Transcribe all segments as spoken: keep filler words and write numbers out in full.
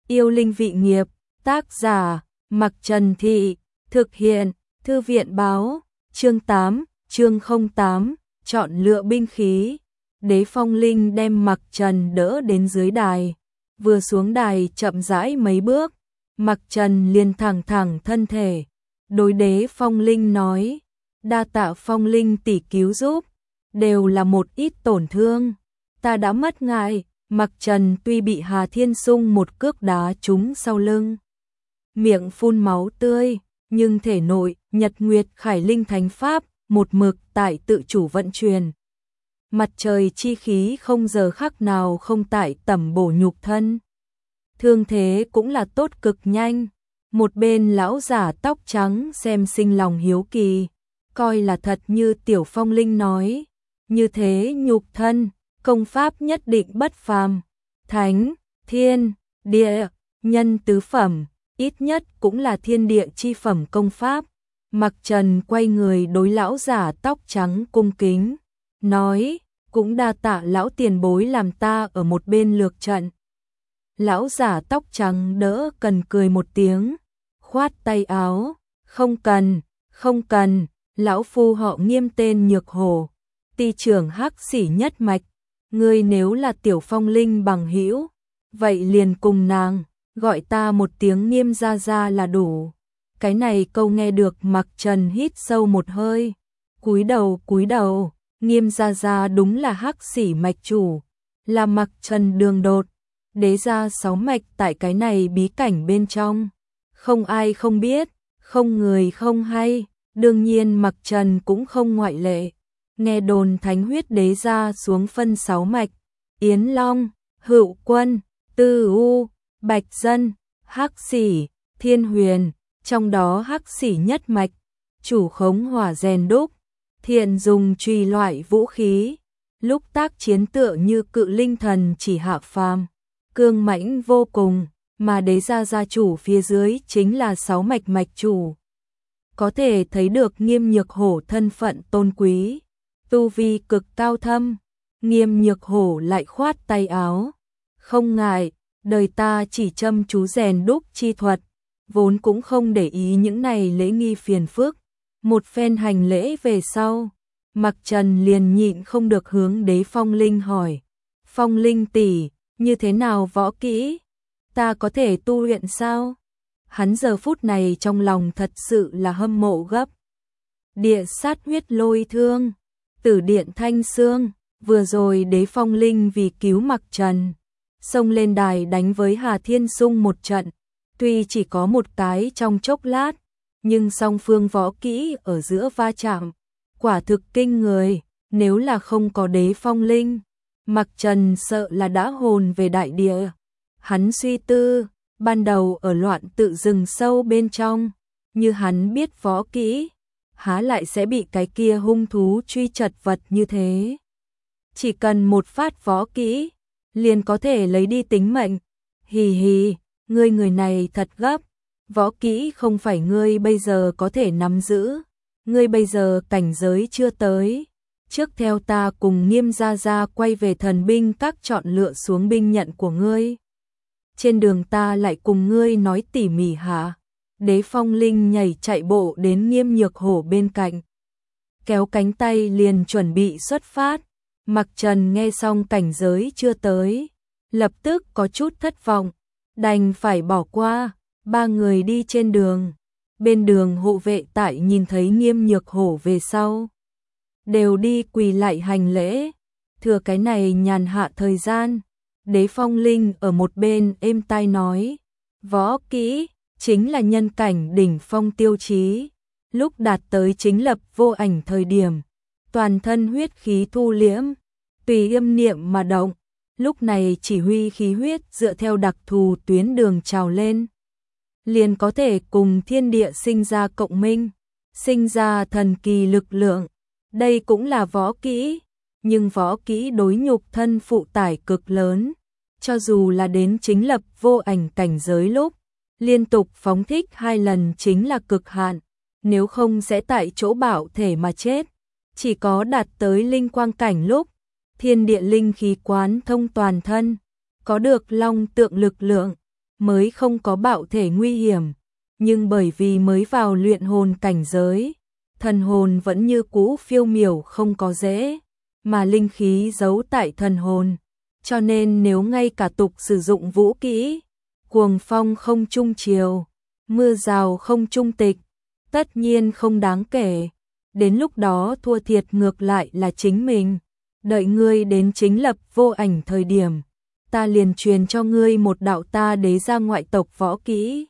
Yêu linh vị nghiệp, tác giả, Mặc Trần Thị, thực hiện, Thư viện báo, chương tám, chương không tám, chọn lựa binh khí. Đế Phong Linh đem Mặc Trần đỡ đến dưới đài, vừa xuống đài chậm rãi mấy bước, Mặc Trần liền thẳng thẳng thân thể, đối Đế Phong Linh nói, đa tạ Phong Linh tỷ cứu giúp, đều là một ít tổn thương, ta đã mất ngại. Mặc Trần tuy bị Hà Thiên Sung một cước đá trúng sau lưng, miệng phun máu tươi, nhưng thể nội Nhật Nguyệt Khải Linh Thánh Pháp một mực tại tự chủ vận chuyển. Mặt trời chi khí không giờ khắc nào không tại tẩm bổ nhục thân. Thương thế cũng là tốt cực nhanh. Một bên lão giả tóc trắng xem sinh lòng hiếu kỳ, coi là thật như Tiểu Phong Linh nói, như thế nhục thân, công pháp nhất định bất phàm, thánh, thiên, địa, nhân tứ phẩm, ít nhất cũng là thiên địa chi phẩm công pháp. Mặc Trần quay người đối lão giả tóc trắng cung kính, nói, cũng đa tạ lão tiền bối làm ta ở một bên lược trận. Lão giả tóc trắng đỡ cần cười một tiếng, khoát tay áo, không cần, không cần, lão phu họ Nghiêm tên Nhược Hổ, ty trưởng Hắc Xỉ nhất mạch, ngươi nếu là Tiểu Phong Linh bằng hữu, vậy liền cùng nàng, gọi ta một tiếng Nghiêm gia gia là đủ. Cái này câu nghe được Mặc Trần hít sâu một hơi, cúi đầu cúi đầu, Nghiêm gia gia đúng là Hắc Xỉ mạch chủ, là Mặc Trần đường đột, đế gia sáu mạch tại cái này bí cảnh bên trong, không ai không biết, không người không hay, đương nhiên Mặc Trần cũng không ngoại lệ. Nghe đồn thánh huyết đế gia xuống phân sáu mạch, Yến Long, Hữu Quân, Tư U, Bạch Dân, Hắc Xỉ, Thiên Huyền, trong đó Hắc Xỉ nhất mạch, chủ khống hỏa rèn đúc, thiện dùng truy loại vũ khí, lúc tác chiến tựa như cự linh thần chỉ hạ phàm, cương mãnh vô cùng, mà đế gia gia chủ phía dưới chính là sáu mạch mạch chủ. Có thể thấy được Nghiêm Nhược Hổ thân phận tôn quý, tu vi cực cao thâm. Nghiêm Nhược Hổ lại khoát tay áo, không ngại, đời ta chỉ chăm chú rèn đúc chi thuật, vốn cũng không để ý những này lễ nghi phiền phức. Một phen hành lễ về sau, Mặc Trần liền nhịn không được hướng Đế Phong Linh hỏi, Phong Linh tỷ, như thế nào võ kỹ, ta có thể tu luyện sao? Hắn giờ phút này trong lòng thật sự là hâm mộ gấp. Địa sát huyết lôi thương, Tử điện thanh xương, vừa rồi Đế Phong Linh vì cứu Mặc Trần, xông lên đài đánh với Hà Thiên Sung một trận, tuy chỉ có một cái trong chốc lát, nhưng song phương võ kỹ ở giữa va chạm, quả thực kinh người, nếu là không có Đế Phong Linh, Mặc Trần sợ là đã hồn về đại địa. Hắn suy tư, ban đầu ở loạn tự rừng sâu bên trong, như hắn biết võ kỹ, há lại sẽ bị cái kia hung thú truy chật vật như thế. Chỉ cần một phát võ kỹ, liền có thể lấy đi tính mệnh. Hì hì, ngươi người này thật gấp, võ kỹ không phải ngươi bây giờ có thể nắm giữ, ngươi bây giờ cảnh giới chưa tới. Trước theo ta cùng Nghiêm gia gia quay về thần binh các chọn lựa xuống binh nhận của ngươi. Trên đường ta lại cùng ngươi nói tỉ mỉ hả? Đế Phong Linh nhảy chạy bộ đến Nghiêm Nhược Hổ bên cạnh, kéo cánh tay liền chuẩn bị xuất phát. Mặc Trần nghe xong cảnh giới chưa tới, lập tức có chút thất vọng, đành phải bỏ qua. Ba người đi trên đường, bên đường hộ vệ tại nhìn thấy Nghiêm Nhược Hổ về sau, đều đi quỳ lại hành lễ. Thừa cái này nhàn hạ thời gian, Đế Phong Linh ở một bên êm tai nói, võ kỹ chính là nhân cảnh đỉnh phong tiêu chí, lúc đạt tới chính lập vô ảnh thời điểm, toàn thân huyết khí thu liễm, tùy âm niệm mà động, lúc này chỉ huy khí huyết dựa theo đặc thù tuyến đường trào lên, liền có thể cùng thiên địa sinh ra cộng minh, sinh ra thần kỳ lực lượng. Đây cũng là võ kỹ, nhưng võ kỹ đối nhục thân phụ tải cực lớn, cho dù là đến chính lập vô ảnh cảnh giới lúc, liên tục phóng thích hai lần chính là cực hạn, nếu không sẽ tại chỗ bạo thể mà chết. Chỉ có đạt tới linh quang cảnh lúc, thiên địa linh khí quán thông toàn thân, có được long tượng lực lượng, mới không có bạo thể nguy hiểm, nhưng bởi vì mới vào luyện hồn cảnh giới, thần hồn vẫn như cũ phiêu miểu không có dễ, mà linh khí giấu tại thần hồn, cho nên nếu ngay cả tục sử dụng vũ kỹ, cuồng phong không trung chiều, mưa rào không trung tịch, tất nhiên không đáng kể, đến lúc đó thua thiệt ngược lại là chính mình, đợi ngươi đến chính lập vô ảnh thời điểm, ta liền truyền cho ngươi một đạo ta đế ra ngoại tộc võ kỹ.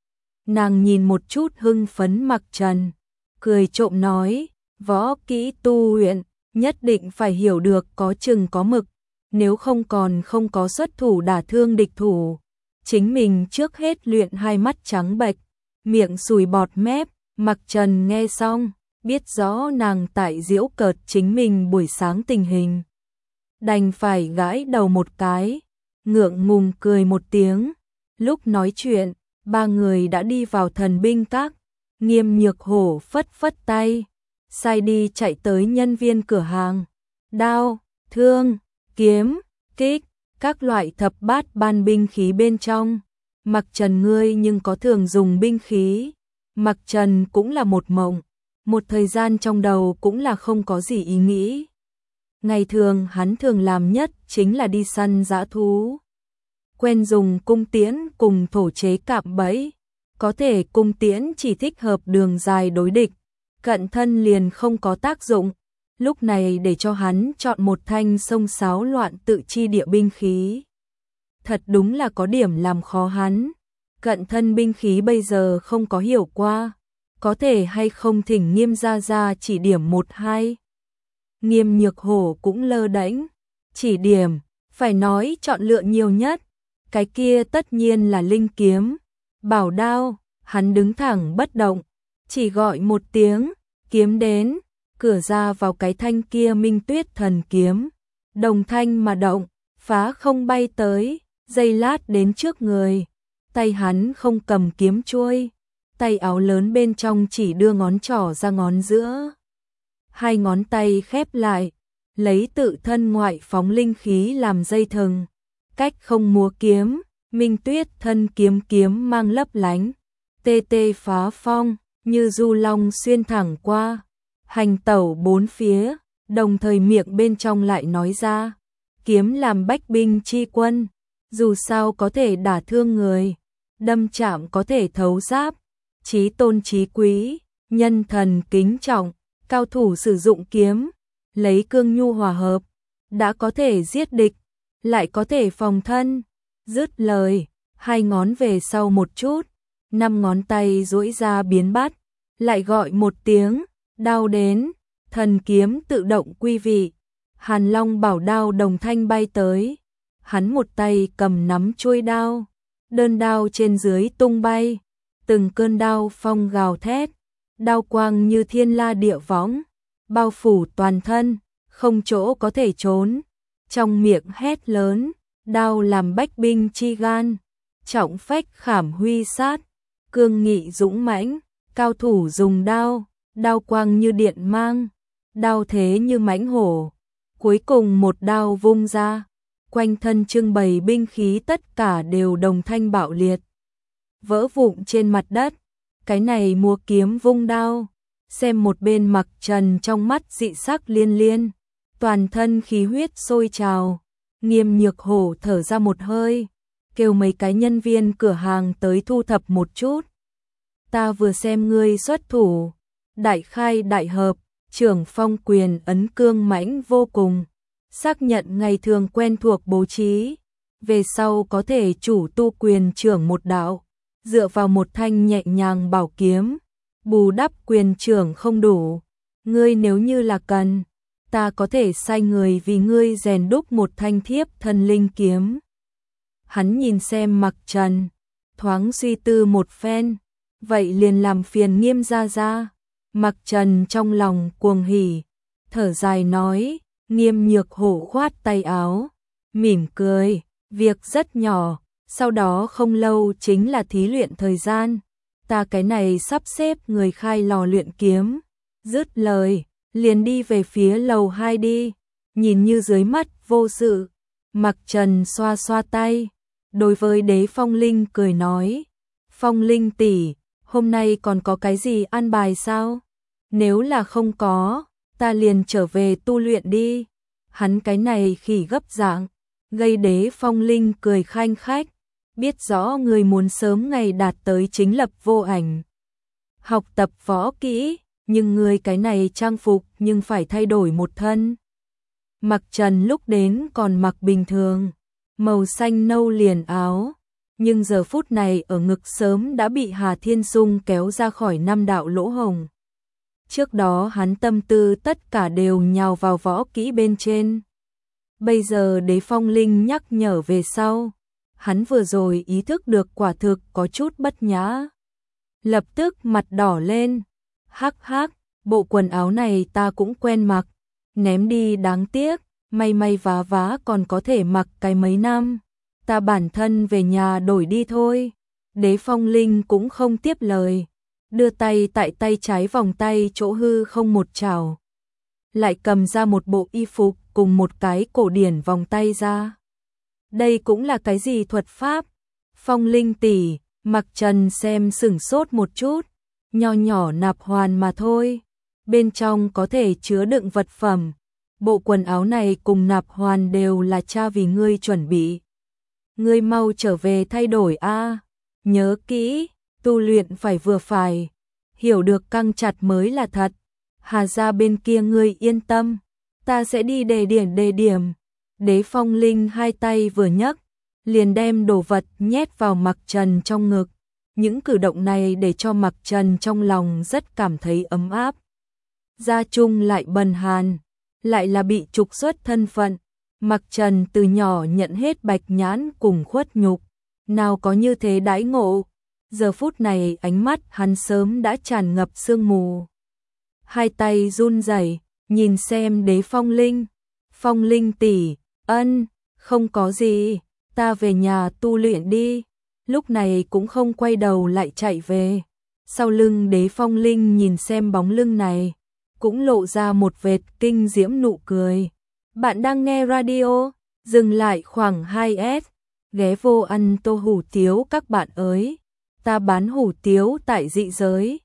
Nàng nhìn một chút hưng phấn Mặc Trần, cười trộm nói, võ kỹ tu luyện, nhất định phải hiểu được có chừng có mực, nếu không còn không có xuất thủ đả thương địch thủ. Chính mình trước hết luyện hai mắt trắng bệch, miệng sùi bọt mép, Mặc Trần nghe xong, biết rõ nàng tại giễu cợt chính mình buổi sáng tình hình. Đành phải gãi đầu một cái, ngượng ngùng cười một tiếng, lúc nói chuyện, ba người đã đi vào thần binh các, Nghiêm Nhược Hổ phất phất tay, sai đi chạy tới nhân viên cửa hàng, đao, thương, kiếm, kích, các loại thập bát ban binh khí bên trong. Mặc Trần ngươi nhưng có thường dùng binh khí. Mặc Trần cũng là một mộng, một thời gian trong đầu cũng là không có gì ý nghĩ. Ngày thường hắn thường làm nhất chính là đi săn dã thú. Quen dùng cung tiễn cùng thổ chế cạm bẫy, có thể cung tiễn chỉ thích hợp đường dài đối địch, cận thân liền không có tác dụng. Lúc này để cho hắn chọn một thanh sông sáo loạn tự chi địa binh khí, thật đúng là có điểm làm khó hắn. Cận thân binh khí bây giờ không có hiểu qua, có thể hay không thỉnh Nghiêm gia gia chỉ điểm một hai. Nghiêm Nhược Hổ cũng lơ đễnh, chỉ điểm, phải nói chọn lựa nhiều nhất, cái kia tất nhiên là linh kiếm, bảo đao. Hắn đứng thẳng bất động, chỉ gọi một tiếng, kiếm đến, cửa ra vào cái thanh kia Minh Tuyết thần kiếm, đồng thanh mà động, phá không bay tới, giây lát đến trước người. Tay hắn không cầm kiếm chuôi, tay áo lớn bên trong chỉ đưa ngón trỏ ra ngón giữa. Hai ngón tay khép lại, lấy tự thân ngoại phóng linh khí làm dây thừng, cách không múa kiếm, Minh Tuyết thân kiếm kiếm mang lấp lánh, tê tê phá phong, như du long xuyên thẳng qua, hành tẩu bốn phía, đồng thời miệng bên trong lại nói ra, kiếm làm bách binh chi quân, dù sao có thể đả thương người, đâm chạm có thể thấu giáp, chí tôn chí quý, nhân thần kính trọng, cao thủ sử dụng kiếm, lấy cương nhu hòa hợp, đã có thể giết địch, lại có thể phòng thân. Dứt lời, hai ngón về sau một chút, năm ngón tay duỗi ra biến bắt, lại gọi một tiếng, đao đến, thần kiếm tự động quy vị, Hàn Long bảo đao đồng thanh bay tới, hắn một tay cầm nắm chuôi đao, đơn đao trên dưới tung bay, từng cơn đao phong gào thét, đao quang như thiên la địa võng, bao phủ toàn thân, không chỗ có thể trốn, trong miệng hét lớn, đao làm bách binh chi gan, trọng phách khảm huy sát, cương nghị dũng mãnh, cao thủ dùng đao, đao quang như điện mang, đao thế như mãnh hổ, cuối cùng một đao vung ra, quanh thân trưng bày binh khí tất cả đều đồng thanh bạo liệt, vỡ vụn trên mặt đất. Cái này múa kiếm vung đao, xem một bên Mặc Trần trong mắt dị sắc liên liên, toàn thân khí huyết sôi trào. Nghiêm Nhược Hổ thở ra một hơi, kêu mấy cái nhân viên cửa hàng tới thu thập một chút. Ta vừa xem ngươi xuất thủ, đại khai đại hợp, trưởng phong quyền ấn cương mãnh vô cùng, xác nhận ngày thường quen thuộc bố trí, về sau có thể chủ tu quyền trưởng một đạo, dựa vào một thanh nhẹ nhàng bảo kiếm, bù đắp quyền trưởng không đủ, ngươi nếu như là cần, ta có thể sai người vì ngươi rèn đúc một thanh thiếp thần linh kiếm. Hắn nhìn xem Mặc Trần, thoáng suy tư một phen, vậy liền làm phiền Nghiêm gia gia. Mặc Trần trong lòng cuồng hỉ, thở dài nói, Nghiêm Nhược Hổ khoát tay áo, mỉm cười, việc rất nhỏ, sau đó không lâu chính là thí luyện thời gian, ta cái này sắp xếp người khai lò luyện kiếm. Dứt lời, liền đi về phía lầu hai đi, nhìn như dưới mắt vô sự. Mặc Trần xoa xoa tay, đối với Đế Phong Linh cười nói, Phong Linh tỷ, hôm nay còn có cái gì an bài sao? Nếu là không có, ta liền trở về tu luyện đi. Hắn cái này khỉ gấp dạng, gây Đế Phong Linh cười khanh khách, biết rõ người muốn sớm ngày đạt tới chính lập vô ảnh. Học tập võ kỹ, nhưng người cái này trang phục nhưng phải thay đổi một thân. Mặc Trần lúc đến còn mặc bình thường, màu xanh nâu liền áo, nhưng giờ phút này ở ngực sớm đã bị Hà Thiên Dung kéo ra khỏi năm đạo lỗ hồng. Trước đó hắn tâm tư tất cả đều nhào vào võ kỹ bên trên. Bây giờ Đế Phong Linh nhắc nhở về sau, hắn vừa rồi ý thức được quả thực có chút bất nhã. Lập tức mặt đỏ lên, hắc hắc, bộ quần áo này ta cũng quen mặc, ném đi đáng tiếc, may may vá vá còn có thể mặc cái mấy năm, ta bản thân về nhà đổi đi thôi. Đế Phong Linh cũng không tiếp lời, đưa tay tại tay trái vòng tay chỗ hư không một chảo, lại cầm ra một bộ y phục cùng một cái cổ điển vòng tay ra. Đây cũng là cái gì thuật pháp? Phong Linh tỷ, Mặc Trần xem sửng sốt một chút, nho nhỏ nạp hoàn mà thôi, bên trong có thể chứa đựng vật phẩm. Bộ quần áo này cùng nạp hoàn đều là cha vì ngươi chuẩn bị. Ngươi mau trở về thay đổi a, nhớ kỹ, tu luyện phải vừa phải, hiểu được căng chặt mới là thật. Hà gia bên kia ngươi yên tâm, ta sẽ đi đề điểm đề điểm. Đế Phong Linh hai tay vừa nhấc, liền đem đồ vật nhét vào Mặc Trần trong ngực. Những cử động này để cho Mặc Trần trong lòng rất cảm thấy ấm áp. Gia Trung lại bần hàn, lại là bị trục xuất thân phận. Mặc Trần từ nhỏ nhận hết bạch nhãn cùng khuất nhục, nào có như thế đãi ngộ. Giờ phút này ánh mắt hắn sớm đã tràn ngập sương mù. Hai tay run rẩy, nhìn xem Đế Phong Linh. Phong Linh tỷ, ân, không có gì, ta về nhà tu luyện đi. Lúc này cũng không quay đầu lại chạy về. Sau lưng Đế Phong Linh nhìn xem bóng lưng này, cũng lộ ra một vệt kinh diễm nụ cười. Bạn đang nghe radio, dừng lại khoảng hai S, ghé vô ăn tô hủ tiếu các bạn ơi. Ta bán hủ tiếu tại dị giới.